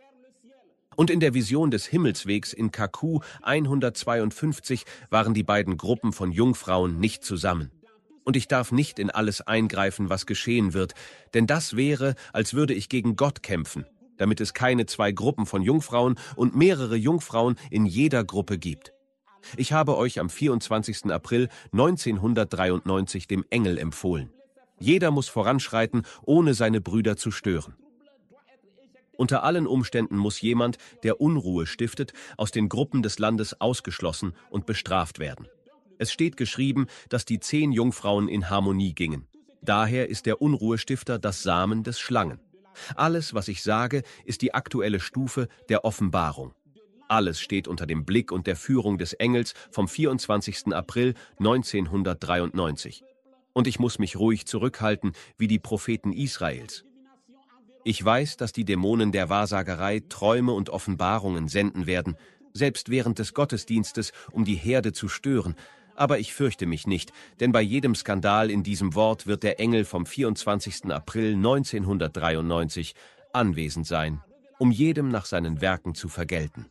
Und in der Vision des Himmelswegs in K Q hundertzweiundfünfzig waren die beiden Gruppen von Jungfrauen nicht zusammen. Und ich darf nicht in alles eingreifen, was geschehen wird, denn das wäre, als würde ich gegen Gott kämpfen, damit es keine zwei Gruppen von Jungfrauen und mehrere Jungfrauen in jeder Gruppe gibt. Ich habe euch am vierundzwanzigsten April neunzehnhundertdreiundneunzig dem Engel empfohlen. Jeder muss voranschreiten, ohne seine Brüder zu stören. Unter allen Umständen muss jemand, der Unruhe stiftet, aus den Gruppen des Landes ausgeschlossen und bestraft werden. Es steht geschrieben, dass die zehn Jungfrauen in Harmonie gingen. Daher ist der Unruhestifter das Samen des Schlangen. Alles, was ich sage, ist die aktuelle Stufe der Offenbarung. Alles steht unter dem Blick und der Führung des Engels vom vierundzwanzigsten April neunzehnhundertdreiundneunzig. Und ich muss mich ruhig zurückhalten, wie die Propheten Israels. Ich weiß, dass die Dämonen der Wahrsagerei Träume und Offenbarungen senden werden, selbst während des Gottesdienstes, um die Herde zu stören. Aber ich fürchte mich nicht, denn bei jedem Skandal in diesem Wort wird der Engel vom vierundzwanzigsten April neunzehnhundertdreiundneunzig anwesend sein. um jedem nach seinen Werken zu vergelten.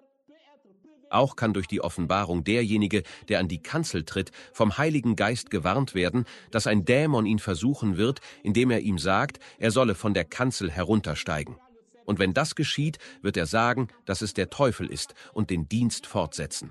Auch kann durch die Offenbarung derjenige, der an die Kanzel tritt, vom Heiligen Geist gewarnt werden, dass ein Dämon ihn versuchen wird, indem er ihm sagt, er solle von der Kanzel heruntersteigen. Und wenn das geschieht, wird er sagen, dass es der Teufel ist und den Dienst fortsetzen.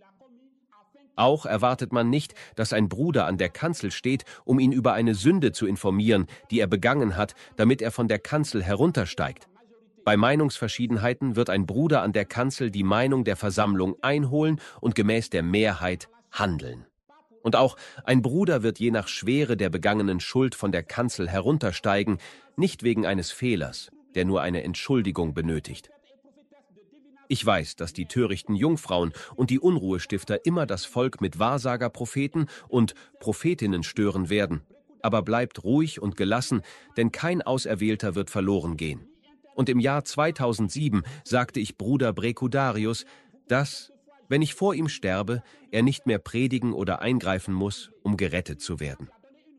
Auch erwartet man nicht, dass ein Bruder an der Kanzel steht, um ihn über eine Sünde zu informieren, die er begangen hat, damit er von der Kanzel heruntersteigt. Bei Meinungsverschiedenheiten wird ein Bruder an der Kanzel die Meinung der Versammlung einholen und gemäß der Mehrheit handeln. Und auch ein Bruder wird je nach Schwere der begangenen Schuld von der Kanzel heruntersteigen, nicht wegen eines Fehlers, der nur eine Entschuldigung benötigt. Ich weiß, dass die törichten Jungfrauen und die Unruhestifter immer das Volk mit Wahrsagerpropheten und Prophetinnen stören werden. Aber bleibt ruhig und gelassen, denn kein Auserwählter wird verloren gehen. Und im Jahr zweitausendsieben sagte ich Bruder Brekudarius, dass, wenn ich vor ihm sterbe, er nicht mehr predigen oder eingreifen muss, um gerettet zu werden.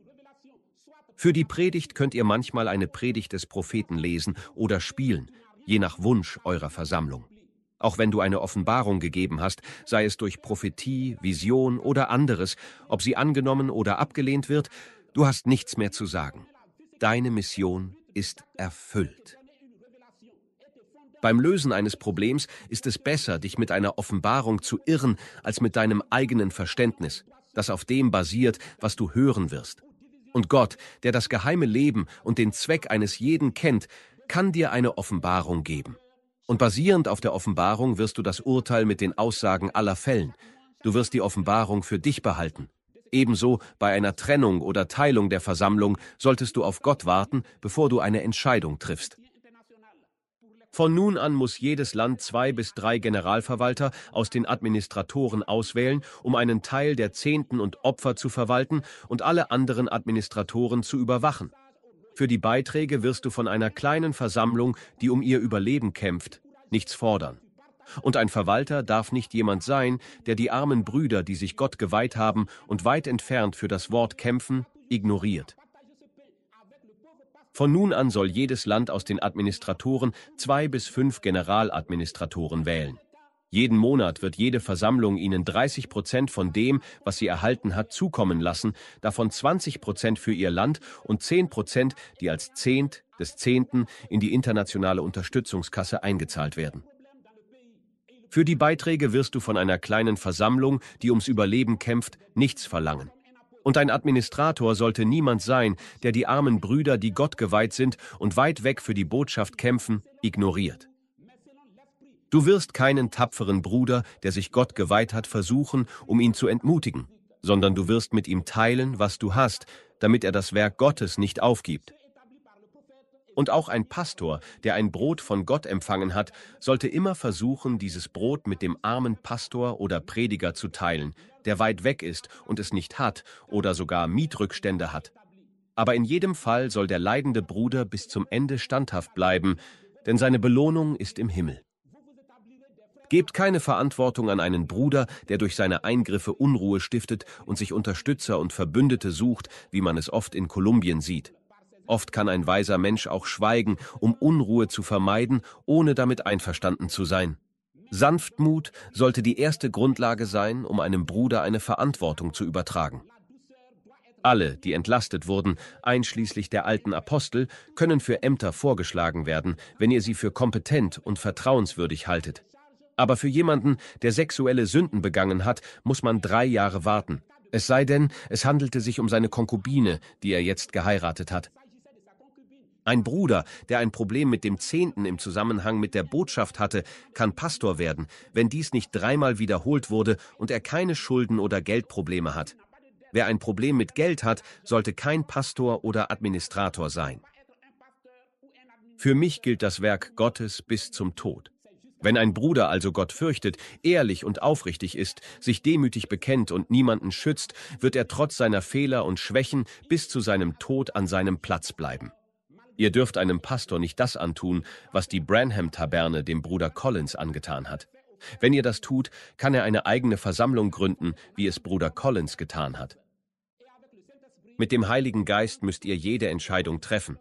Für die Predigt könnt ihr manchmal eine Predigt des Propheten lesen oder spielen, je nach Wunsch eurer Versammlung. Auch wenn du eine Offenbarung gegeben hast, sei es durch Prophetie, Vision oder anderes, ob sie angenommen oder abgelehnt wird, du hast nichts mehr zu sagen. Deine Mission ist erfüllt. Beim Lösen eines Problems ist es besser, dich mit einer Offenbarung zu irren, als mit deinem eigenen Verständnis, das auf dem basiert, was du hören wirst. Und Gott, der das geheime Leben und den Zweck eines jeden kennt, kann dir eine Offenbarung geben. Und basierend auf der Offenbarung wirst du das Urteil mit den Aussagen aller fällen. Du wirst die Offenbarung für dich behalten. Ebenso bei einer Trennung oder Teilung der Versammlung solltest du auf Gott warten, bevor du eine Entscheidung triffst. Von nun an muss jedes Land zwei bis drei Generalverwalter aus den Administratoren auswählen, um einen Teil der Zehnten und Opfer zu verwalten und alle anderen Administratoren zu überwachen. Für die Beiträge wirst du von einer kleinen Versammlung, die um ihr Überleben kämpft, nichts fordern. Und ein Verwalter darf nicht jemand sein, der die armen Brüder, die sich Gott geweiht haben und weit entfernt für das Wort kämpfen, ignoriert. Von nun an soll jedes Land aus den Administratoren zwei bis fünf Generaladministratoren wählen. Jeden Monat wird jede Versammlung ihnen dreißig Prozent von dem, was sie erhalten hat, zukommen lassen, davon zwanzig Prozent für ihr Land und zehn Prozent, die als Zehnt des Zehnten in die internationale Unterstützungskasse eingezahlt werden. Für die Beiträge wirst du von einer kleinen Versammlung, die ums Überleben kämpft, nichts verlangen. Und ein Administrator sollte niemand sein, der die armen Brüder, die Gott geweiht sind und weit weg für die Botschaft kämpfen, ignoriert. Du wirst keinen tapferen Bruder, der sich Gott geweiht hat, versuchen, um ihn zu entmutigen, sondern du wirst mit ihm teilen, was du hast, damit er das Werk Gottes nicht aufgibt. Und auch ein Pastor, der ein Brot von Gott empfangen hat, sollte immer versuchen, dieses Brot mit dem armen Pastor oder Prediger zu teilen, der weit weg ist und es nicht hat oder sogar Mietrückstände hat. Aber in jedem Fall soll der leidende Bruder bis zum Ende standhaft bleiben, denn seine Belohnung ist im Himmel. Gebt keine Verantwortung an einen Bruder, der durch seine Eingriffe Unruhe stiftet und sich Unterstützer und Verbündete sucht, wie man es oft in Kolumbien sieht. Oft kann ein weiser Mensch auch schweigen, um Unruhe zu vermeiden, ohne damit einverstanden zu sein. Sanftmut sollte die erste Grundlage sein, um einem Bruder eine Verantwortung zu übertragen. Alle, die entlastet wurden, einschließlich der alten Apostel, können für Ämter vorgeschlagen werden, wenn ihr sie für kompetent und vertrauenswürdig haltet. Aber für jemanden, der sexuelle Sünden begangen hat, muss man drei Jahre warten. Es sei denn, es handelte sich um seine Konkubine, die er jetzt geheiratet hat. Ein Bruder, der ein Problem mit dem Zehnten im Zusammenhang mit der Botschaft hatte, kann Pastor werden, wenn dies nicht dreimal wiederholt wurde und er keine Schulden oder Geldprobleme hat. Wer ein Problem mit Geld hat, sollte kein Pastor oder Administrator sein. Für mich gilt das Werk Gottes bis zum Tod. Wenn ein Bruder also Gott fürchtet, ehrlich und aufrichtig ist, sich demütig bekennt und niemanden schützt, wird er trotz seiner Fehler und Schwächen bis zu seinem Tod an seinem Platz bleiben. Ihr dürft einem Pastor nicht das antun, was die Branham-Taverne dem Bruder Collins angetan hat. Wenn ihr das tut, kann er eine eigene Versammlung gründen, wie es Bruder Collins getan hat. Mit dem Heiligen Geist müsst ihr jede Entscheidung treffen.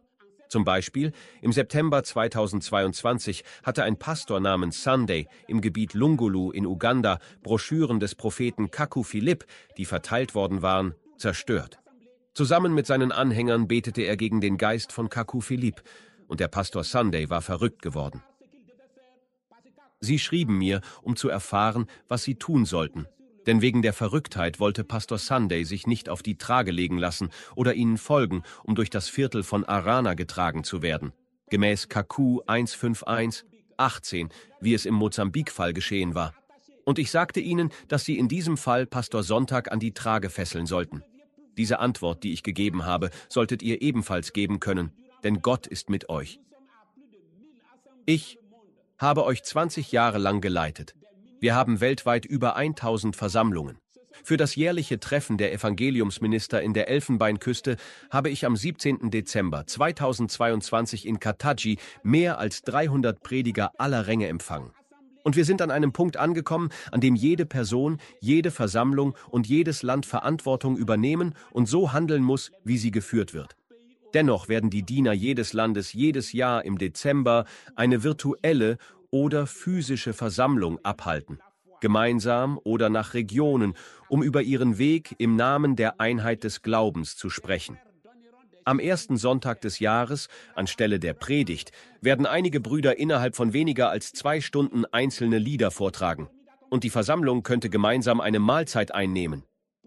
Zum Beispiel, im September zweitausendzweiundzwanzig hatte ein Pastor namens Sunday im Gebiet Lungulu in Uganda Broschüren des Propheten Kaku Philip, die verteilt worden waren, zerstört. Zusammen mit seinen Anhängern betete er gegen den Geist von Kaku Philip, und der Pastor Sunday war verrückt geworden. Sie schrieben mir, um zu erfahren, was sie tun sollten. Denn wegen der Verrücktheit wollte Pastor Sunday sich nicht auf die Trage legen lassen oder ihnen folgen, um durch das Viertel von Arana getragen zu werden. Gemäß Kaku hunderteinundfünfzig, achtzehn, wie es im Mosambik-Fall geschehen war. Und ich sagte ihnen, dass sie in diesem Fall Pastor Sonntag an die Trage fesseln sollten. Diese Antwort, die ich gegeben habe, solltet ihr ebenfalls geben können, denn Gott ist mit euch. Ich habe euch zwanzig Jahre lang geleitet. Wir haben weltweit über tausend Versammlungen. Für das jährliche Treffen der Evangeliumsminister in der Elfenbeinküste habe ich am siebzehnten Dezember zweitausendzweiundzwanzig in Kataji mehr als dreihundert Prediger aller Ränge empfangen. Und wir sind an einem Punkt angekommen, an dem jede Person, jede Versammlung und jedes Land Verantwortung übernehmen und so handeln muss, wie sie geführt wird. Dennoch werden die Diener jedes Landes jedes Jahr im Dezember eine virtuelle oder physische Versammlung abhalten, gemeinsam oder nach Regionen, um über ihren Weg im Namen der Einheit des Glaubens zu sprechen. Am ersten Sonntag des Jahres, anstelle der Predigt, werden einige Brüder innerhalb von weniger als zwei Stunden einzelne Lieder vortragen. Und die Versammlung könnte gemeinsam eine Mahlzeit einnehmen.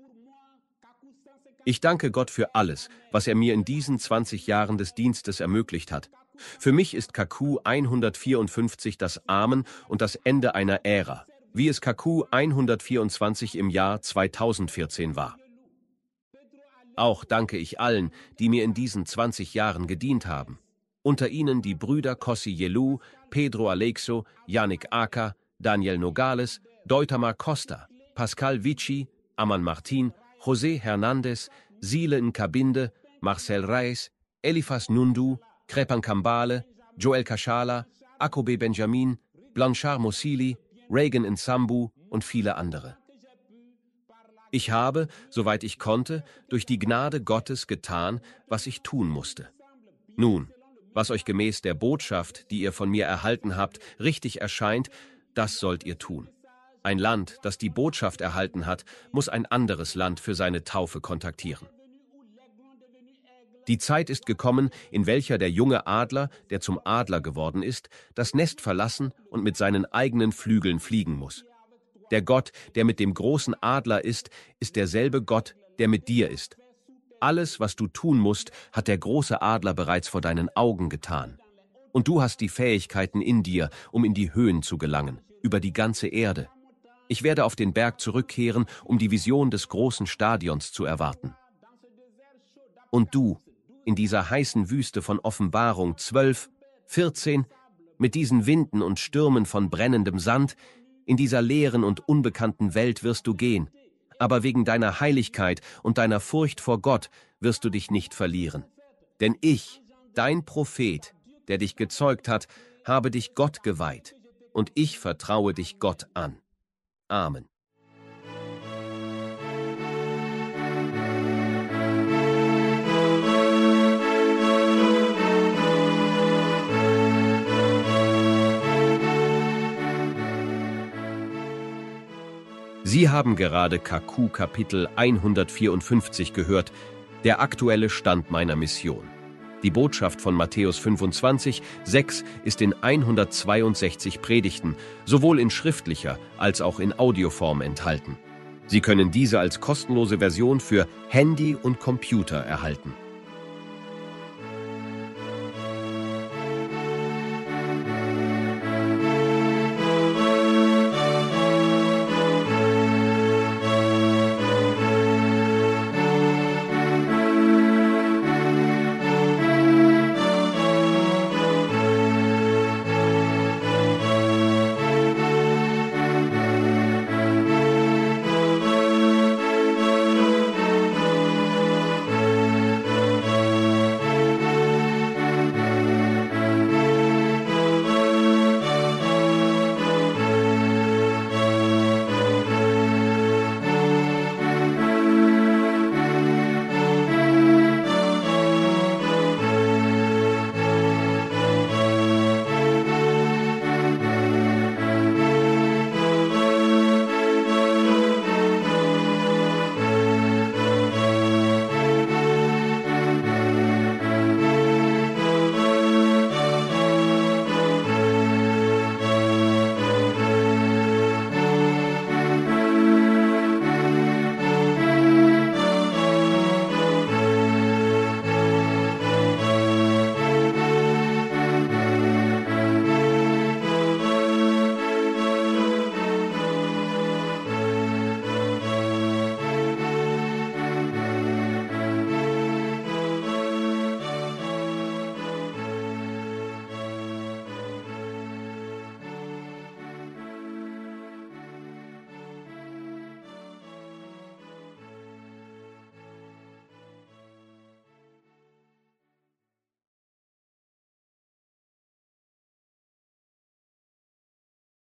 Ich danke Gott für alles, was er mir in diesen zwanzig Jahren des Dienstes ermöglicht hat. Für mich ist Kaku hundertvierundfünfzig das Amen und das Ende einer Ära, wie es Kaku hundertvierundzwanzig im Jahr zweitausendvierzehn war. Auch danke ich allen, die mir in diesen zwanzig Jahren gedient haben. Unter ihnen die Brüder Kossi Yelu, Pedro Aleixo, Yannick Aka, Daniel Nogales, Deutamar Costa, Pascal Vici, Aman Martin, José Hernandez, Sile Nkabinde, Marcel Reis, Elifas Nundu, Crepan Kambale, Joel Kashala, Akobe Benjamin, Blanchard Mosili, Reagan Nsambu und viele andere. Ich habe, soweit ich konnte, durch die Gnade Gottes getan, was ich tun musste. Nun, was euch gemäß der Botschaft, die ihr von mir erhalten habt, richtig erscheint, das sollt ihr tun. Ein Land, das die Botschaft erhalten hat, muss ein anderes Land für seine Taufe kontaktieren. Die Zeit ist gekommen, in welcher der junge Adler, der zum Adler geworden ist, das Nest verlassen und mit seinen eigenen Flügeln fliegen muss. Der Gott, der mit dem großen Adler ist, ist derselbe Gott, der mit dir ist. Alles, was du tun musst, hat der große Adler bereits vor deinen Augen getan. Und du hast die Fähigkeiten in dir, um in die Höhen zu gelangen, über die ganze Erde. Ich werde auf den Berg zurückkehren, um die Vision des großen Stadions zu erwarten. Und du, in dieser heißen Wüste von Offenbarung zwölf, vierzehn, mit diesen Winden und Stürmen von brennendem Sand, in dieser leeren und unbekannten Welt wirst du gehen. Aber wegen deiner Heiligkeit und deiner Furcht vor Gott wirst du dich nicht verlieren. Denn ich, dein Prophet, der dich gezeugt hat, habe dich Gott geweiht, und ich vertraue dich Gott an. Amen. Sie haben gerade Kaku Kapitel hundertvierundfünfzig gehört, der aktuelle Stand meiner Mission. Die Botschaft von Matthäus fünfundzwanzig, sechs ist in hundertzweiundsechzig Predigten, sowohl in schriftlicher als auch in Audioform enthalten. Sie können diese als kostenlose Version für Handy und Computer erhalten.